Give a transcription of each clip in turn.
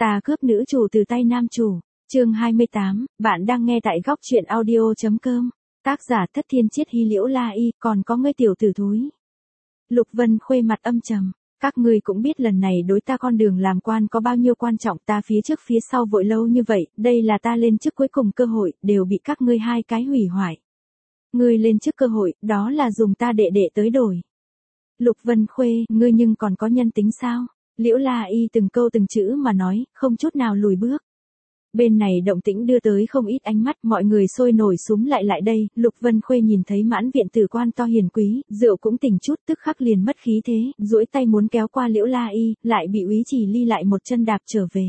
Ta cướp nữ chủ từ tay nam chủ. Chương 28, bạn đang nghe tại góc truyện audio.com. Tác giả Thất Thiên Chiết Hy Liễu La Y, còn có ngươi tiểu tử thúi. Lục Vân Khuê mặt âm trầm. Các ngươi cũng biết lần này đối ta con đường làm quan có bao nhiêu quan trọng, ta phía trước phía sau vội lâu như vậy, đây là ta lên chức cuối cùng cơ hội, đều bị các ngươi hai cái hủy hoại. Ngươi lên chức cơ hội, đó là dùng ta đệ đệ tới đổi. Lục Vân Khuê, ngươi nhưng còn có nhân tính sao? Liễu La Y từng câu từng chữ mà nói, không chút nào lùi bước. Bên này động tĩnh đưa tới không ít ánh mắt, mọi người sôi nổi súm lại đây, Lục Vân Khuê nhìn thấy mãn viện tử quan to hiền quý, rượu cũng tỉnh chút, tức khắc liền mất khí thế, duỗi tay muốn kéo qua Liễu La Y, lại bị Úy Chỉ Ly lại một chân đạp trở về.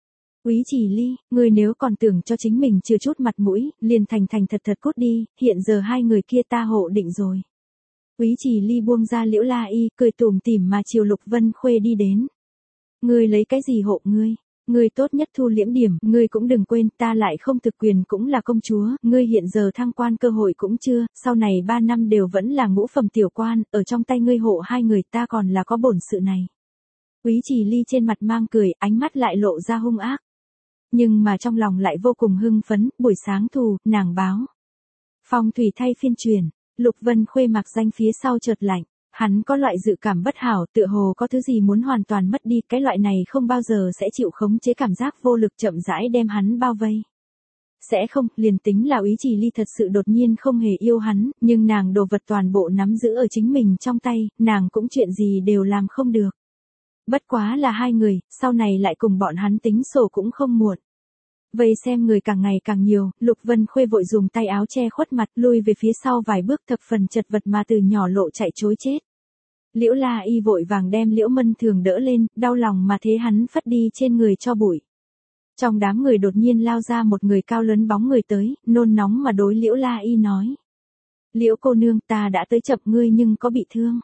Úy Chỉ Ly, ngươi nếu còn tưởng cho chính mình chưa chút mặt mũi, liền thành thật cút đi, hiện giờ hai người kia ta hộ định rồi. Úy Chỉ Ly buông ra Liễu La Y, cười tủm tỉm mà chiều Lục Vân Khuê đi đến. Ngươi lấy cái gì hộ ngươi? Ngươi tốt nhất thu liễm điểm, ngươi cũng đừng quên, ta lại không thực quyền cũng là công chúa, ngươi hiện giờ thăng quan cơ hội cũng chưa, sau này 3 năm đều vẫn là ngũ phẩm tiểu quan, ở trong tay ngươi hộ hai người, ta còn là có bổn sự này. Úy Chỉ Ly trên mặt mang cười, ánh mắt lại lộ ra hung ác. Nhưng mà trong lòng lại vô cùng hưng phấn, buổi sáng thù, nàng báo. Phong thủy thay phiên truyền, Lục Vân Khuê mặc danh phía sau chợt lạnh. Hắn có loại dự cảm bất hảo, tựa hồ có thứ gì muốn hoàn toàn mất đi, cái loại này không bao giờ sẽ chịu khống chế cảm giác vô lực chậm rãi đem hắn bao vây. Sẽ không, liền tính là Úy Chỉ Ly thật sự đột nhiên không hề yêu hắn, nhưng nàng đồ vật toàn bộ nắm giữ ở chính mình trong tay, nàng cũng chuyện gì đều làm không được. Bất quá là hai người, sau này lại cùng bọn hắn tính sổ cũng không muộn. Vây xem người càng ngày càng nhiều, Lục Vân Khuê vội dùng tay áo che khuất mặt, lui về phía sau vài bước, thập phần chật vật mà từ nhỏ lộ chạy trối chết. Liễu La Y vội vàng đem Liễu Mân Thường đỡ lên, đau lòng mà thế hắn phất đi trên người cho bụi. Trong đám người đột nhiên lao ra một người cao lớn bóng người tới, nôn nóng mà đối Liễu La Y nói. Liễu cô nương, ta đã tới chậm ngươi nhưng có bị thương.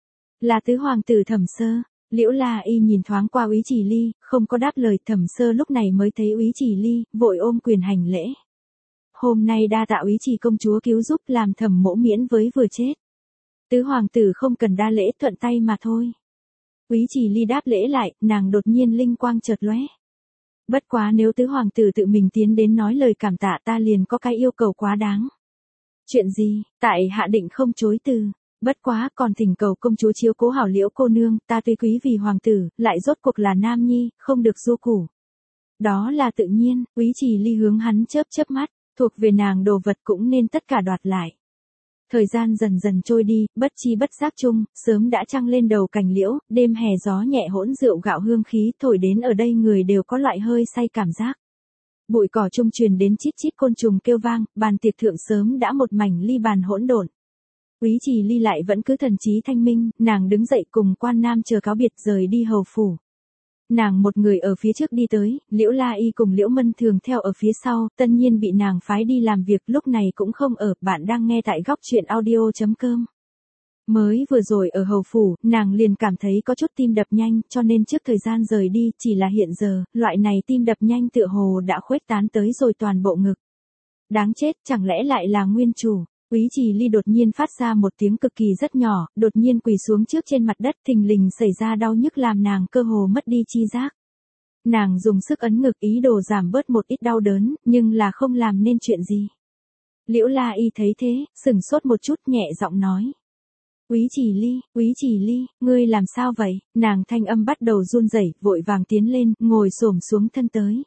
Là tứ hoàng tử Thẩm Sơ. Liễu La Y nhìn thoáng qua Úy Chỉ Ly, không có đáp lời. Thẩm Sơ lúc này mới thấy Úy Chỉ Ly, vội ôm quyền hành lễ. Hôm nay đa tạ Úy Chỉ công chúa cứu giúp, làm Thẩm mỗ miễn với vừa chết. Tứ hoàng tử không cần đa lễ, thuận tay mà thôi. Úy Chỉ Ly đáp lễ lại, nàng đột nhiên linh quang chợt lóe. Bất quá nếu tứ hoàng tử tự mình tiến đến nói lời cảm tạ, ta liền có cái yêu cầu quá đáng. Chuyện gì? Tại hạ định không chối từ. Bất quá còn thỉnh cầu công chúa chiếu cố hảo Liễu cô nương, ta tuy quý vì hoàng tử, lại rốt cuộc là nam nhi, không được du củ. Đó là tự nhiên. Úy Chỉ Ly hướng hắn chớp mắt, thuộc về nàng đồ vật cũng nên tất cả đoạt lại. Thời gian dần dần trôi đi, bất chi bất giác chung, sớm đã trăng lên đầu cành liễu, đêm hè gió nhẹ hỗn rượu gạo hương khí thổi đến ở đây người đều có loại hơi say cảm giác. Bụi cỏ trung truyền đến chít chít côn trùng kêu vang, bàn tiệc thượng sớm đã một mảnh ly bàn hỗn độn. Úy Chỉ Ly lại vẫn cứ thần trí thanh minh, nàng đứng dậy cùng quan nam chờ cáo biệt rời đi hầu phủ. Nàng một người ở phía trước đi tới, Liễu La Y cùng Liễu Mân Thường theo ở phía sau, tất nhiên bị nàng phái đi làm việc, lúc này cũng không ở, bạn đang nghe tại góc truyện audio.com. Mới vừa rồi ở hầu phủ, nàng liền cảm thấy có chút tim đập nhanh, cho nên trước thời gian rời đi, chỉ là hiện giờ, loại này tim đập nhanh tựa hồ đã khuếch tán tới rồi toàn bộ ngực. Đáng chết, chẳng lẽ lại là nguyên chủ? Úy Chỉ Ly đột nhiên phát ra một tiếng cực kỳ rất nhỏ, đột nhiên quỳ xuống trước trên mặt đất, thình lình xảy ra đau nhức làm nàng cơ hồ mất đi chi giác. Nàng dùng sức ấn ngực ý đồ giảm bớt một ít đau đớn, nhưng là không làm nên chuyện gì. Liễu La Y thấy thế, sửng sốt một chút, nhẹ giọng nói. Úy Chỉ Ly, ngươi làm sao vậy? Nàng thanh âm bắt đầu run rẩy, vội vàng tiến lên, ngồi xổm xuống thân tới.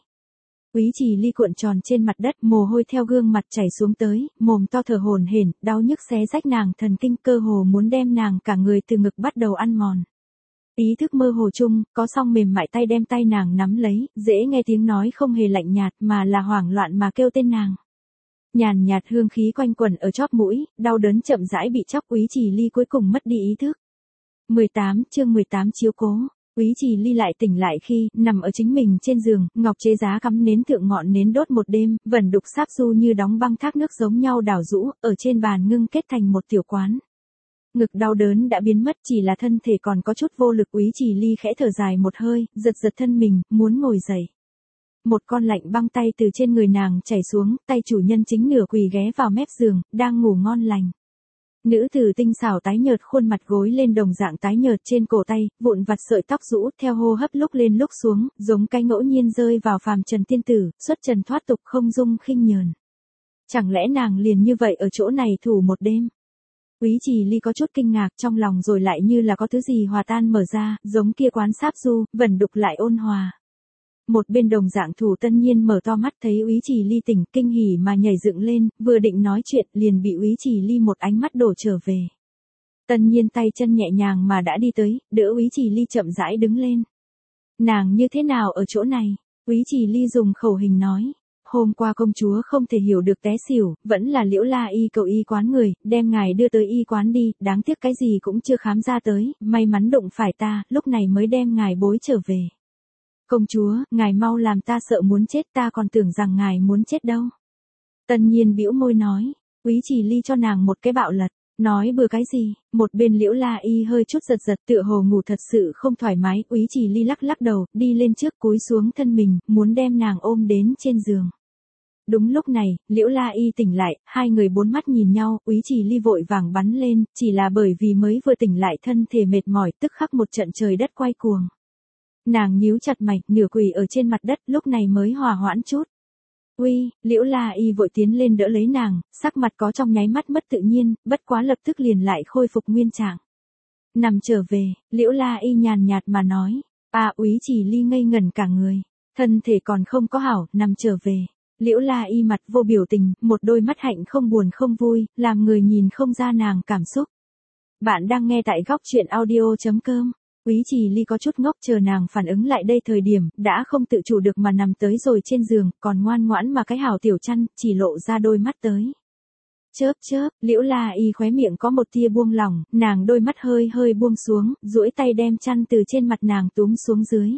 Úy Chỉ Ly cuộn tròn trên mặt đất, mồ hôi theo gương mặt chảy xuống tới, mồm to thở hổn hển, đau nhức xé rách nàng thần kinh, cơ hồ muốn đem nàng cả người từ ngực bắt đầu ăn mòn. Ý thức mơ hồ chung, có song mềm mại tay đem tay nàng nắm lấy, dễ nghe tiếng nói không hề lạnh nhạt mà là hoảng loạn mà kêu tên nàng. Nhàn nhạt hương khí quanh quẩn ở chóp mũi, đau đớn chậm rãi bị chóc. Úy Chỉ Ly cuối cùng mất đi ý thức. 18 chương 18 chiếu cố. Úy Chỉ Ly lại tỉnh lại khi, nằm ở chính mình trên giường, ngọc chế giá cắm nến thượng ngọn nến đốt một đêm, vẩn đục sáp du như đóng băng thác nước giống nhau đảo rũ, ở trên bàn ngưng kết thành một tiểu quán. Ngực đau đớn đã biến mất, chỉ là thân thể còn có chút vô lực. Úy Chỉ Ly khẽ thở dài một hơi, giật thân mình, muốn ngồi dậy. Một con lạnh băng tay từ trên người nàng chảy xuống, tay chủ nhân chính nửa quỳ ghé vào mép giường, đang ngủ ngon lành. Nữ tử tinh xảo tái nhợt khuôn mặt gối lên đồng dạng tái nhợt trên cổ tay, vụn vặt sợi tóc rũ theo hô hấp lúc lên lúc xuống, giống cái ngẫu nhiên rơi vào phàm trần tiên tử, xuất trần thoát tục không dung khinh nhờn. Chẳng lẽ nàng liền như vậy ở chỗ này thủ một đêm? Úy Trì Ly có chút kinh ngạc trong lòng rồi lại như là có thứ gì hòa tan mở ra, giống kia quán sáp du, vẩn đục lại ôn hòa. Một bên đồng dạng thủ Tân Nhiên mở to mắt thấy Úy Trì Ly tỉnh, kinh hỉ mà nhảy dựng lên, vừa định nói chuyện liền bị Úy Trì Ly một ánh mắt đổ trở về. Tân Nhiên tay chân nhẹ nhàng mà đã đi tới, đỡ Úy Trì Ly chậm rãi đứng lên. Nàng như thế nào ở chỗ này? Úy Trì Ly dùng khẩu hình nói. Hôm qua công chúa không thể hiểu được té xỉu, vẫn là Liễu La Y cầu y quán người, đem ngài đưa tới y quán đi, đáng tiếc cái gì cũng chưa khám ra tới, may mắn đụng phải ta, lúc này mới đem ngài bối trở về. Công chúa, ngài mau làm ta sợ muốn chết, ta còn tưởng rằng ngài muốn chết đâu. Tân Nhiên bĩu môi nói, Úy Trì Ly cho nàng một cái bạo lật, nói bừa cái gì, một bên Liễu La Y hơi chút giật giật tựa hồ ngủ thật sự không thoải mái, Úy Trì Ly lắc lắc đầu, đi lên trước cúi xuống thân mình, muốn đem nàng ôm đến trên giường. Đúng lúc này, Liễu La Y tỉnh lại, hai người bốn mắt nhìn nhau, Úy Trì Ly vội vàng bắn lên, chỉ là bởi vì mới vừa tỉnh lại thân thể mệt mỏi, tức khắc một trận trời đất quay cuồng. Nàng nhíu chặt mày, nửa quỳ ở trên mặt đất, lúc này mới hòa hoãn chút. Uy, Liễu La Y vội tiến lên đỡ lấy nàng, sắc mặt có trong nháy mắt mất tự nhiên, bất quá lập tức liền lại khôi phục nguyên trạng. Nằm trở về, Liễu La Y nhàn nhạt mà nói, Úy Trì Ly ngây ngẩn cả người, thân thể còn không có hảo, nằm trở về. Liễu La Y mặt vô biểu tình, một đôi mắt hạnh không buồn không vui, làm người nhìn không ra nàng cảm xúc. Bạn đang nghe tại góc chuyện audio.com. Úy Trì Ly có chút ngốc chờ nàng phản ứng lại đây thời điểm, đã không tự chủ được mà nằm tới rồi trên giường, còn ngoan ngoãn mà cái hào tiểu chăn, chỉ lộ ra đôi mắt tới. Chớp chớp, Liễu La Y khóe miệng có một tia buông lỏng, nàng đôi mắt hơi hơi buông xuống, duỗi tay đem chăn từ trên mặt nàng túm xuống dưới.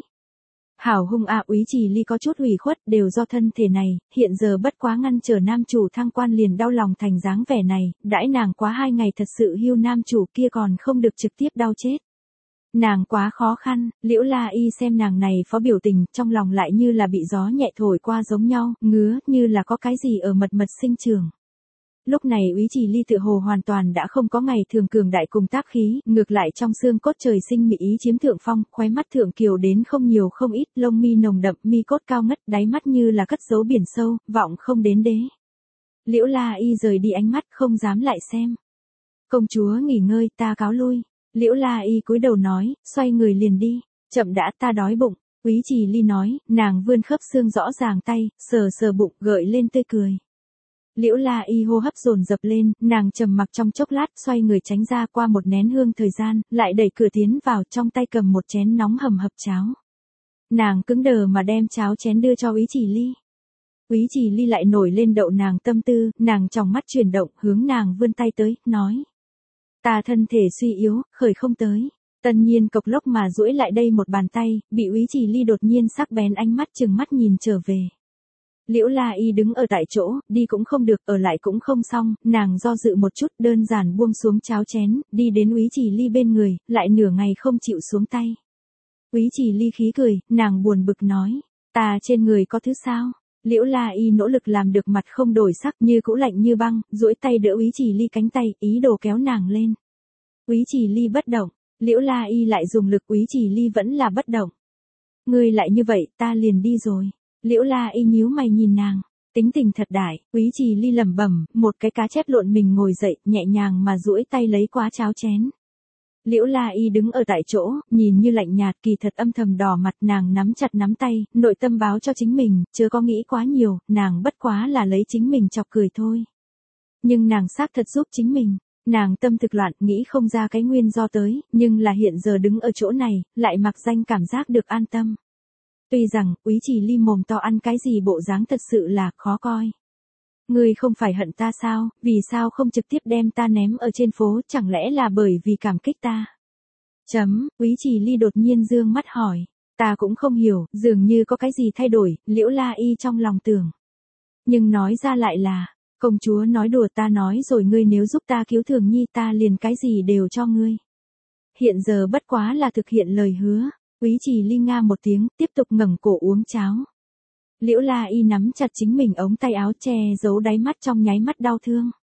Hảo hung Úy Trì Ly có chút ủy khuất, đều do thân thể này, hiện giờ bất quá ngăn trở nam chủ thăng quan liền đau lòng thành dáng vẻ này, đãi nàng quá 2 ngày thật sự hưu nam chủ kia còn không được trực tiếp đau chết. Nàng quá khó khăn, Liễu La Y xem nàng này phó biểu tình, trong lòng lại như là bị gió nhẹ thổi qua giống nhau, ngứa, như là có cái gì ở mật sinh trường. Lúc này Úy Trì Ly tựa hồ hoàn toàn đã không có ngày thường cường đại cùng tác khí, ngược lại trong xương cốt trời sinh mỹ ý chiếm thượng phong, khóe mắt thượng kiều đến không nhiều không ít, lông mi nồng đậm, mi cốt cao ngất, đáy mắt như là cất giấu biển sâu, vọng không đến đế. Liễu La Y rời đi ánh mắt, không dám lại xem. Công chúa nghỉ ngơi, ta cáo lui. Liễu La Y cúi đầu nói, xoay người liền đi. Chậm đã, ta đói bụng. Úy Trì Ly nói, nàng vươn khớp xương rõ ràng tay, sờ sờ bụng, gợi lên tươi cười. Liễu La Y hô hấp dồn dập lên, nàng trầm mặc trong chốc lát, xoay người tránh ra, qua một nén hương thời gian, lại đẩy cửa tiến vào, trong tay cầm một chén nóng hầm hập cháo. Nàng cứng đờ mà đem cháo chén đưa cho Úy Trì Ly. Úy Trì Ly lại nổi lên đậu nàng tâm tư, nàng trong mắt chuyển động, hướng nàng vươn tay tới, nói. Ta thân thể suy yếu, khởi không tới. Tân Nhiên cộc lốc mà duỗi lại đây một bàn tay, bị Úy Trì Ly đột nhiên sắc bén ánh mắt trừng mắt nhìn trở về. Liễu La Y đứng ở tại chỗ, đi cũng không được, ở lại cũng không xong, nàng do dự một chút, đơn giản buông xuống cháo chén, đi đến Úy Trì Ly bên người, lại nửa ngày không chịu xuống tay. Úy Trì Ly khí cười, nàng buồn bực nói, ta trên người có thứ sao? Liễu La Y nỗ lực làm được mặt không đổi sắc, như cũ lạnh như băng, duỗi tay đỡ Úy Trì Ly cánh tay, ý đồ kéo nàng lên. Úy Trì Ly bất động, Liễu La Y lại dùng lực, Úy Trì Ly vẫn là bất động. Ngươi lại như vậy, ta liền đi rồi. Liễu La Y nhíu mày nhìn nàng, tính tình thật đại. Úy Trì Ly lẩm bẩm, một cái cá chép lộn mình ngồi dậy, nhẹ nhàng mà duỗi tay lấy quá cháo chén. Liễu La Y đứng ở tại chỗ, nhìn như lạnh nhạt, kỳ thật âm thầm đỏ mặt, nàng nắm chặt nắm tay, nội tâm báo cho chính mình, chớ có nghĩ quá nhiều, nàng bất quá là lấy chính mình chọc cười thôi. Nhưng nàng xác thật giúp chính mình, nàng tâm thực loạn, nghĩ không ra cái nguyên do tới, nhưng là hiện giờ đứng ở chỗ này, lại mặc danh cảm giác được an tâm. Tuy rằng, Úy Trì Ly mồm to ăn cái gì bộ dáng thật sự là khó coi. Ngươi không phải hận ta sao, vì sao không trực tiếp đem ta ném ở trên phố, chẳng lẽ là bởi vì cảm kích ta? Úy Trì Ly đột nhiên dương mắt hỏi, ta cũng không hiểu, dường như có cái gì thay đổi, Liễu La Y trong lòng tưởng. Nhưng nói ra lại là, công chúa nói đùa, ta nói rồi, ngươi nếu giúp ta cứu Thường Nhi ta liền cái gì đều cho ngươi. Hiện giờ bất quá là thực hiện lời hứa. Úy Trì Ly nga một tiếng, tiếp tục ngẩng cổ uống cháo. Liễu La Y nắm chặt chính mình ống tay áo, che giấu đáy mắt trong nháy mắt đau thương.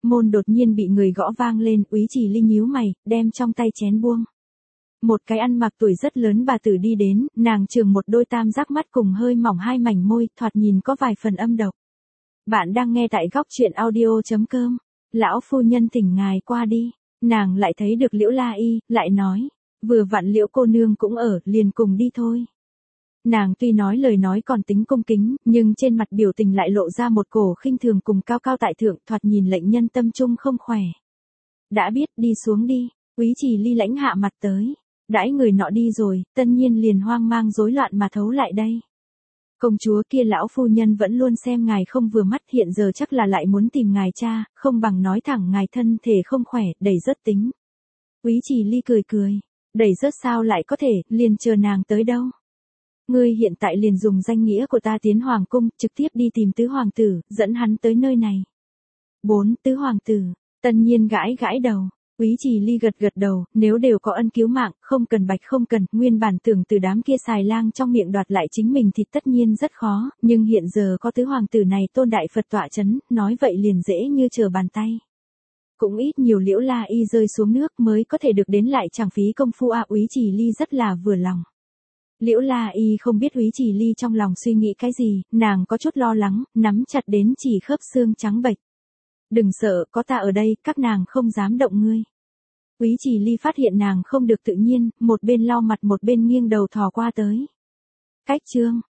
Môn đột nhiên bị người gõ vang lên, Úy Chỉ Ly nhíu mày, đem trong tay chén buông. Một cái ăn mặc tuổi rất lớn bà tử đi đến, nàng chừng một đôi tam giác mắt cùng hơi mỏng hai mảnh môi, thoạt nhìn có vài phần âm độc. Bạn đang nghe tại góc truyện audio.com. Lão phu nhân thỉnh ngài qua đi. Nàng lại thấy được Liễu La Y, lại nói, vừa vặn Liễu cô nương cũng ở, liền cùng đi thôi. Nàng tuy nói lời nói còn tính cung kính, nhưng trên mặt biểu tình lại lộ ra một cổ khinh thường cùng cao cao tại thượng, thoạt nhìn lệnh nhân tâm trung không khỏe. Đã biết, đi xuống đi. Úy Chỉ Ly lãnh hạ mặt tới. Đãi người nọ đi rồi, tân nhiên liền hoang mang rối loạn mà thấu lại đây. Công chúa kia lão phu nhân vẫn luôn xem ngài không vừa mắt, hiện giờ chắc là lại muốn tìm ngài cha, không bằng nói thẳng ngài thân thể không khỏe, đẩy rớt tính. Úy Chỉ Ly cười cười, đẩy rớt sao lại có thể, liền chờ nàng tới đâu. Ngươi hiện tại liền dùng danh nghĩa của ta tiến hoàng cung, trực tiếp đi tìm tứ hoàng tử, dẫn hắn tới nơi này. 4. Tứ hoàng tử, tân nhiên gãi gãi đầu. Úy Chỉ Ly gật gật đầu, nếu đều có ân cứu mạng, không cần bạch không cần, nguyên bản tưởng từ đám kia xài lang trong miệng đoạt lại chính mình thì tất nhiên rất khó, nhưng hiện giờ có tứ hoàng tử này tôn đại Phật tọa chấn, nói vậy liền dễ như trở bàn tay. Cũng ít nhiều Liễu La Y rơi xuống nước mới có thể được đến lại chẳng phí công phu Úy Chỉ Ly rất là vừa lòng. Liễu La Y không biết Úy Chỉ Ly trong lòng suy nghĩ cái gì, nàng có chút lo lắng, nắm chặt đến chỉ khớp xương trắng bệch. Đừng sợ, có ta ở đây, các nàng không dám động ngươi. Úy Chỉ Ly phát hiện nàng không được tự nhiên, một bên lau mặt một bên nghiêng đầu thò qua tới. Cách chương,